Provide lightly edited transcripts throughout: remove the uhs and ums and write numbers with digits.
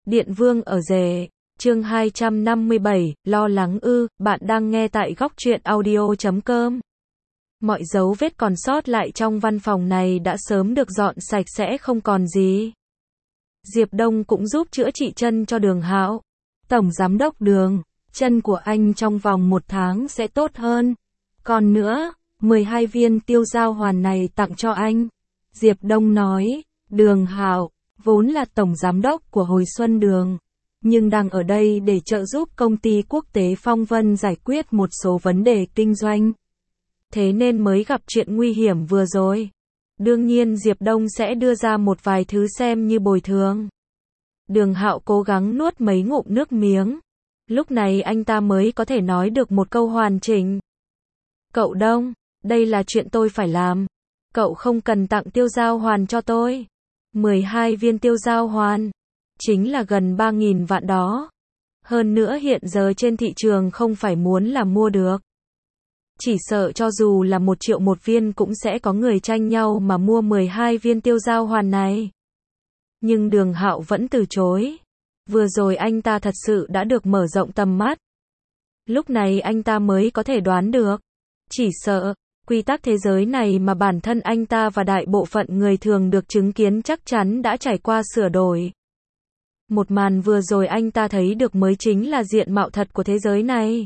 Điện Vương ở rể, chương 257, lo lắng ư, bạn đang nghe tại góc truyện audio.com. Mọi dấu vết còn sót lại trong văn phòng này đã sớm được dọn sạch sẽ không còn gì. Diệp Đông cũng giúp chữa trị chân cho Đường Hạo. Tổng Giám đốc Đường, chân của anh trong vòng 1 tháng sẽ tốt hơn. Còn nữa, 12 viên tiêu giao hoàn này tặng cho anh. Diệp Đông nói, Đường Hạo vốn là tổng giám đốc của Hồi Xuân Đường, nhưng đang ở đây để trợ giúp công ty quốc tế Phong Vân giải quyết một số vấn đề kinh doanh. Thế nên mới gặp chuyện nguy hiểm vừa rồi. Đương nhiên Diệp Đông sẽ đưa ra một vài thứ xem như bồi thường. Đường Hạo cố gắng nuốt mấy ngụm nước miếng. Lúc này anh ta mới có thể nói được một câu hoàn chỉnh. Cậu Đông, đây là chuyện tôi phải làm. Cậu không cần tặng tiêu giao hoàn cho tôi. 12 viên tiêu giao hoàn, chính là gần 3.000 vạn đó. Hơn nữa hiện giờ trên thị trường không phải muốn là mua được. Chỉ sợ cho dù là 1 triệu một viên cũng sẽ có người tranh nhau mà mua 12 viên tiêu giao hoàn này. Nhưng Đường Hạo vẫn từ chối. Vừa rồi anh ta thật sự đã được mở rộng tầm mắt. Lúc này anh ta mới có thể đoán được. Chỉ sợ, quy tắc thế giới này mà bản thân anh ta và đại bộ phận người thường được chứng kiến chắc chắn đã trải qua sửa đổi. Một màn vừa rồi anh ta thấy được mới chính là diện mạo thật của thế giới này.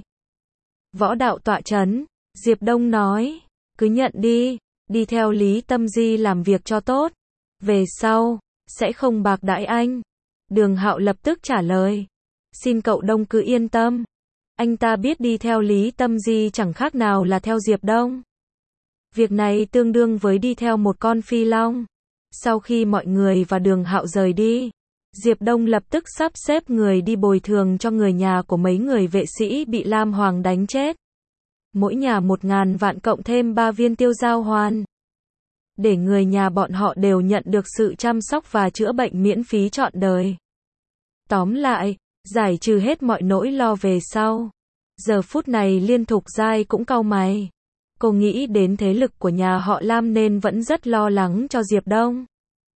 Võ đạo tọa chấn, Diệp Đông nói, cứ nhận đi, đi theo Lý Tâm Di làm việc cho tốt. Về sau, sẽ không bạc đãi anh. Đường Hạo lập tức trả lời, xin cậu Đông cứ yên tâm. Anh ta biết đi theo Lý Tâm Di chẳng khác nào là theo Diệp Đông. Việc này tương đương với đi theo một con phi long. Sau khi mọi người và Đường Hạo rời đi, Diệp Đông lập tức sắp xếp người đi bồi thường cho người nhà của mấy người vệ sĩ bị Lam Hoàng đánh chết. Mỗi nhà 1.000 vạn cộng thêm 3 viên tiêu giao hoàn. Để người nhà bọn họ đều nhận được sự chăm sóc và chữa bệnh miễn phí trọn đời. Tóm lại, giải trừ hết mọi nỗi lo về sau. Giờ phút này Liên Thục Giai cũng cau mày. Cô nghĩ đến thế lực của nhà họ Lam nên vẫn rất lo lắng cho Diệp Đông.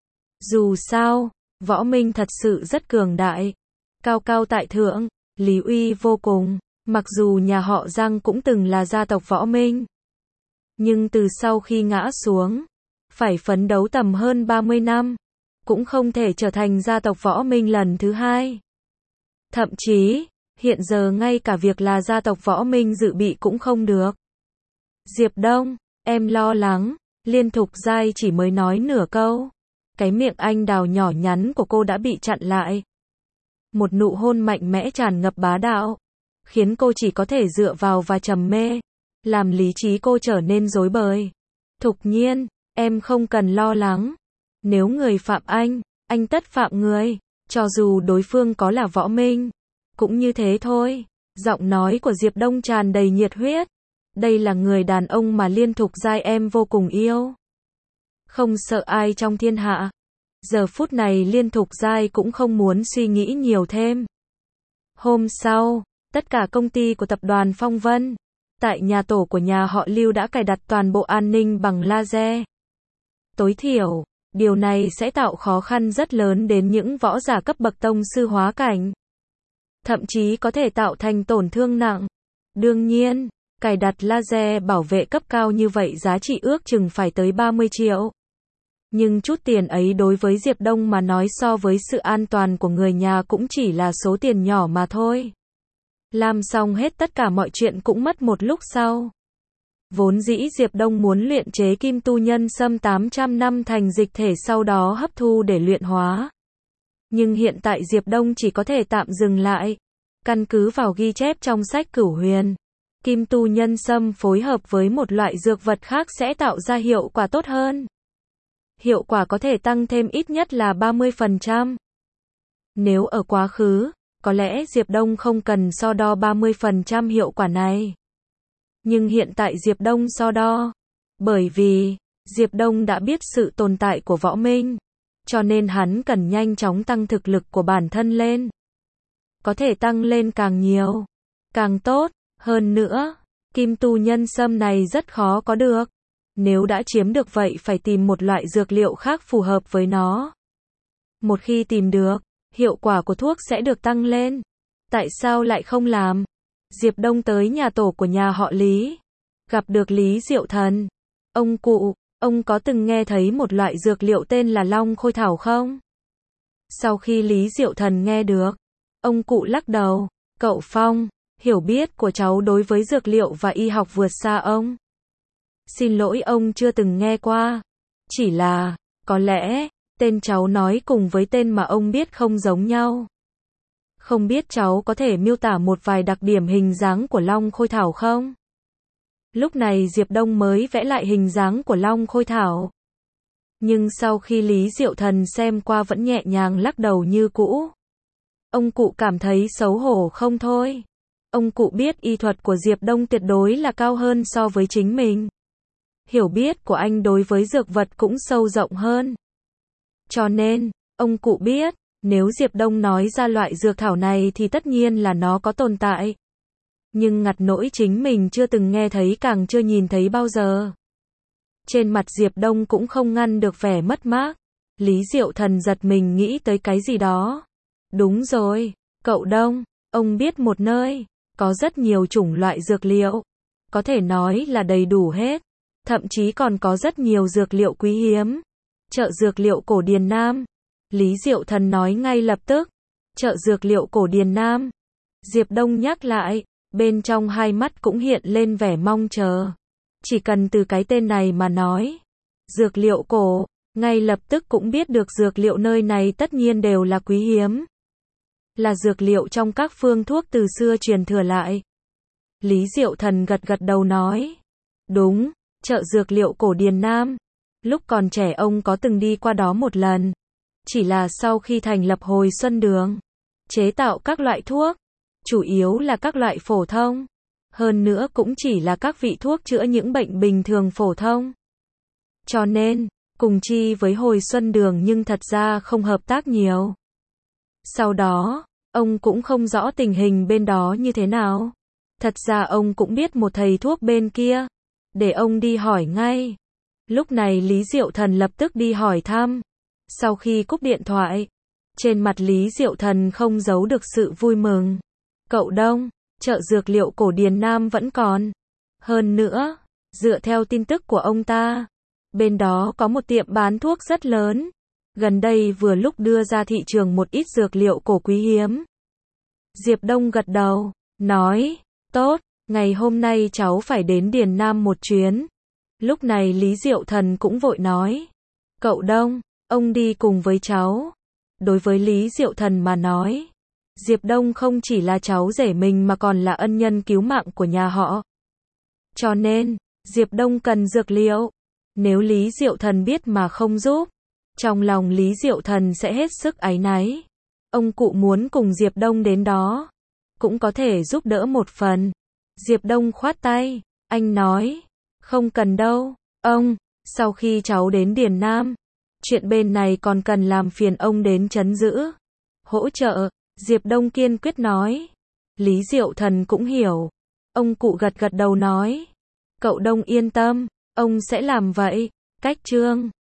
Dù sao, Võ Minh thật sự rất cường đại. Cao cao tại thượng, Lý uy vô cùng. Mặc dù nhà họ Giang cũng từng là gia tộc Võ Minh. Nhưng từ sau khi ngã xuống, phải phấn đấu tầm hơn 30 năm. Cũng không thể trở thành gia tộc Võ Minh lần thứ 2. Thậm chí, hiện giờ ngay cả việc là gia tộc Võ Minh dự bị cũng không được. Diệp Đông, em lo lắng. Liên Thục Giai chỉ mới nói nửa câu. Cái miệng anh đào nhỏ nhắn của cô đã bị chặn lại. Một nụ hôn mạnh mẽ tràn ngập bá đạo, khiến cô chỉ có thể dựa vào và trầm mê, làm lý trí cô trở nên rối bời. Thục Nhiên, em không cần lo lắng. Nếu người phạm anh tất phạm người, cho dù đối phương có là Võ Minh. Cũng như thế thôi. Giọng nói của Diệp Đông tràn đầy nhiệt huyết. Đây là người đàn ông mà Liên Thục Giai em vô cùng yêu. Không sợ ai trong thiên hạ. Giờ phút này Liên Thục Giai cũng không muốn suy nghĩ nhiều thêm. Hôm sau, tất cả công ty của tập đoàn Phong Vân, tại nhà tổ của nhà họ Lưu đã cài đặt toàn bộ an ninh bằng laser. Tối thiểu, điều này sẽ tạo khó khăn rất lớn đến những võ giả cấp bậc tông sư hóa cảnh. Thậm chí có thể tạo thành tổn thương nặng. Đương nhiên, cài đặt laser bảo vệ cấp cao như vậy giá trị ước chừng phải tới 30 triệu. Nhưng chút tiền ấy đối với Diệp Đông mà nói so với sự an toàn của người nhà cũng chỉ là số tiền nhỏ mà thôi. Làm xong hết tất cả mọi chuyện cũng mất một lúc sau. Vốn dĩ Diệp Đông muốn luyện chế kim tu nhân sâm 800 năm thành dịch thể sau đó hấp thu để luyện hóa. Nhưng hiện tại Diệp Đông chỉ có thể tạm dừng lại. Căn cứ vào ghi chép trong sách Cửu Huyền, kim tu nhân sâm phối hợp với một loại dược vật khác sẽ tạo ra hiệu quả tốt hơn. Hiệu quả có thể tăng thêm ít nhất là 30%. Nếu ở quá khứ, có lẽ Diệp Đông không cần so đo 30% hiệu quả này. Nhưng hiện tại Diệp Đông so đo. Bởi vì, Diệp Đông đã biết sự tồn tại của Võ Minh. Cho nên hắn cần nhanh chóng tăng thực lực của bản thân lên. Có thể tăng lên càng nhiều, càng tốt. Hơn nữa, kim tu nhân sâm này rất khó có được. Nếu đã chiếm được vậy phải tìm một loại dược liệu khác phù hợp với nó. Một khi tìm được, hiệu quả của thuốc sẽ được tăng lên. Tại sao lại không làm? Diệp Đông tới nhà tổ của nhà họ Lý, gặp được Lý Diệu Thần. Ông cụ, ông có từng nghe thấy một loại dược liệu tên là Long Khôi Thảo không? Sau khi Lý Diệu Thần nghe được, ông cụ lắc đầu. Cậu Phong, hiểu biết của cháu đối với dược liệu và y học vượt xa ông. Xin lỗi, ông chưa từng nghe qua. Chỉ là, có lẽ, tên cháu nói cùng với tên mà ông biết không giống nhau. Không biết cháu có thể miêu tả một vài đặc điểm hình dáng của Long Khôi Thảo không? Lúc này Diệp Đông mới vẽ lại hình dáng của Long Khôi Thảo. Nhưng sau khi Lý Diệu Thần xem qua vẫn nhẹ nhàng lắc đầu như cũ. Ông cụ cảm thấy xấu hổ không thôi. Ông cụ biết y thuật của Diệp Đông tuyệt đối là cao hơn so với chính mình. Hiểu biết của anh đối với dược vật cũng sâu rộng hơn. Cho nên, ông cụ biết, nếu Diệp Đông nói ra loại dược thảo này thì tất nhiên là nó có tồn tại. Nhưng ngặt nỗi chính mình chưa từng nghe thấy càng chưa nhìn thấy bao giờ. Trên mặt Diệp Đông cũng không ngăn được vẻ mất mát. Lý Diệu Thần giật mình nghĩ tới cái gì đó. Đúng rồi, cậu Đông, ông biết một nơi, có rất nhiều chủng loại dược liệu. Có thể nói là đầy đủ hết. Thậm chí còn có rất nhiều dược liệu quý hiếm. Chợ dược liệu cổ Điền Nam. Lý Diệu Thần nói ngay lập tức. Chợ dược liệu cổ Điền Nam. Diệp Đông nhắc lại, bên trong hai mắt cũng hiện lên vẻ mong chờ. Chỉ cần từ cái tên này mà nói, dược liệu cổ, ngay lập tức cũng biết được dược liệu nơi này tất nhiên đều là quý hiếm. Là dược liệu trong các phương thuốc từ xưa truyền thừa lại. Lý Diệu Thần gật gật đầu nói. Đúng, chợ dược liệu cổ Điền Nam. Lúc còn trẻ ông có từng đi qua đó một lần. Chỉ là sau khi thành lập Hồi Xuân Đường, chế tạo các loại thuốc, chủ yếu là các loại phổ thông. Hơn nữa cũng chỉ là các vị thuốc chữa những bệnh bình thường phổ thông. Cho nên, cùng chi với Hồi Xuân Đường nhưng thật ra không hợp tác nhiều. Sau đó, ông cũng không rõ tình hình bên đó như thế nào. Thật ra ông cũng biết một thầy thuốc bên kia. Để ông đi hỏi ngay. Lúc này Lý Diệu Thần lập tức đi hỏi thăm. Sau khi cúp điện thoại, trên mặt Lý Diệu Thần không giấu được sự vui mừng. Cậu Đông, chợ dược liệu cổ Điền Nam vẫn còn. Hơn nữa, dựa theo tin tức của ông ta, bên đó có một tiệm bán thuốc rất lớn. Gần đây vừa lúc đưa ra thị trường một ít dược liệu cổ quý hiếm. Diệp Đông gật đầu, nói, tốt, ngày hôm nay cháu phải đến Điền Nam một chuyến. Lúc này Lý Diệu Thần cũng vội nói, cậu Đông, ông đi cùng với cháu. Đối với Lý Diệu Thần mà nói, Diệp Đông không chỉ là cháu rể mình mà còn là ân nhân cứu mạng của nhà họ. Cho nên, Diệp Đông cần dược liệu. Nếu Lý Diệu Thần biết mà không giúp, trong lòng Lý Diệu Thần sẽ hết sức áy náy. Ông cụ muốn cùng Diệp Đông đến đó, cũng có thể giúp đỡ một phần. Diệp Đông khoát tay, anh nói, không cần đâu, ông, sau khi cháu đến Điền Nam, chuyện bên này còn cần làm phiền ông đến trấn giữ, hỗ trợ. Diệp Đông kiên quyết nói. Lý Diệu Thần cũng hiểu. Ông cụ gật gật đầu nói, cậu Đông yên tâm, ông sẽ làm vậy. Cách chương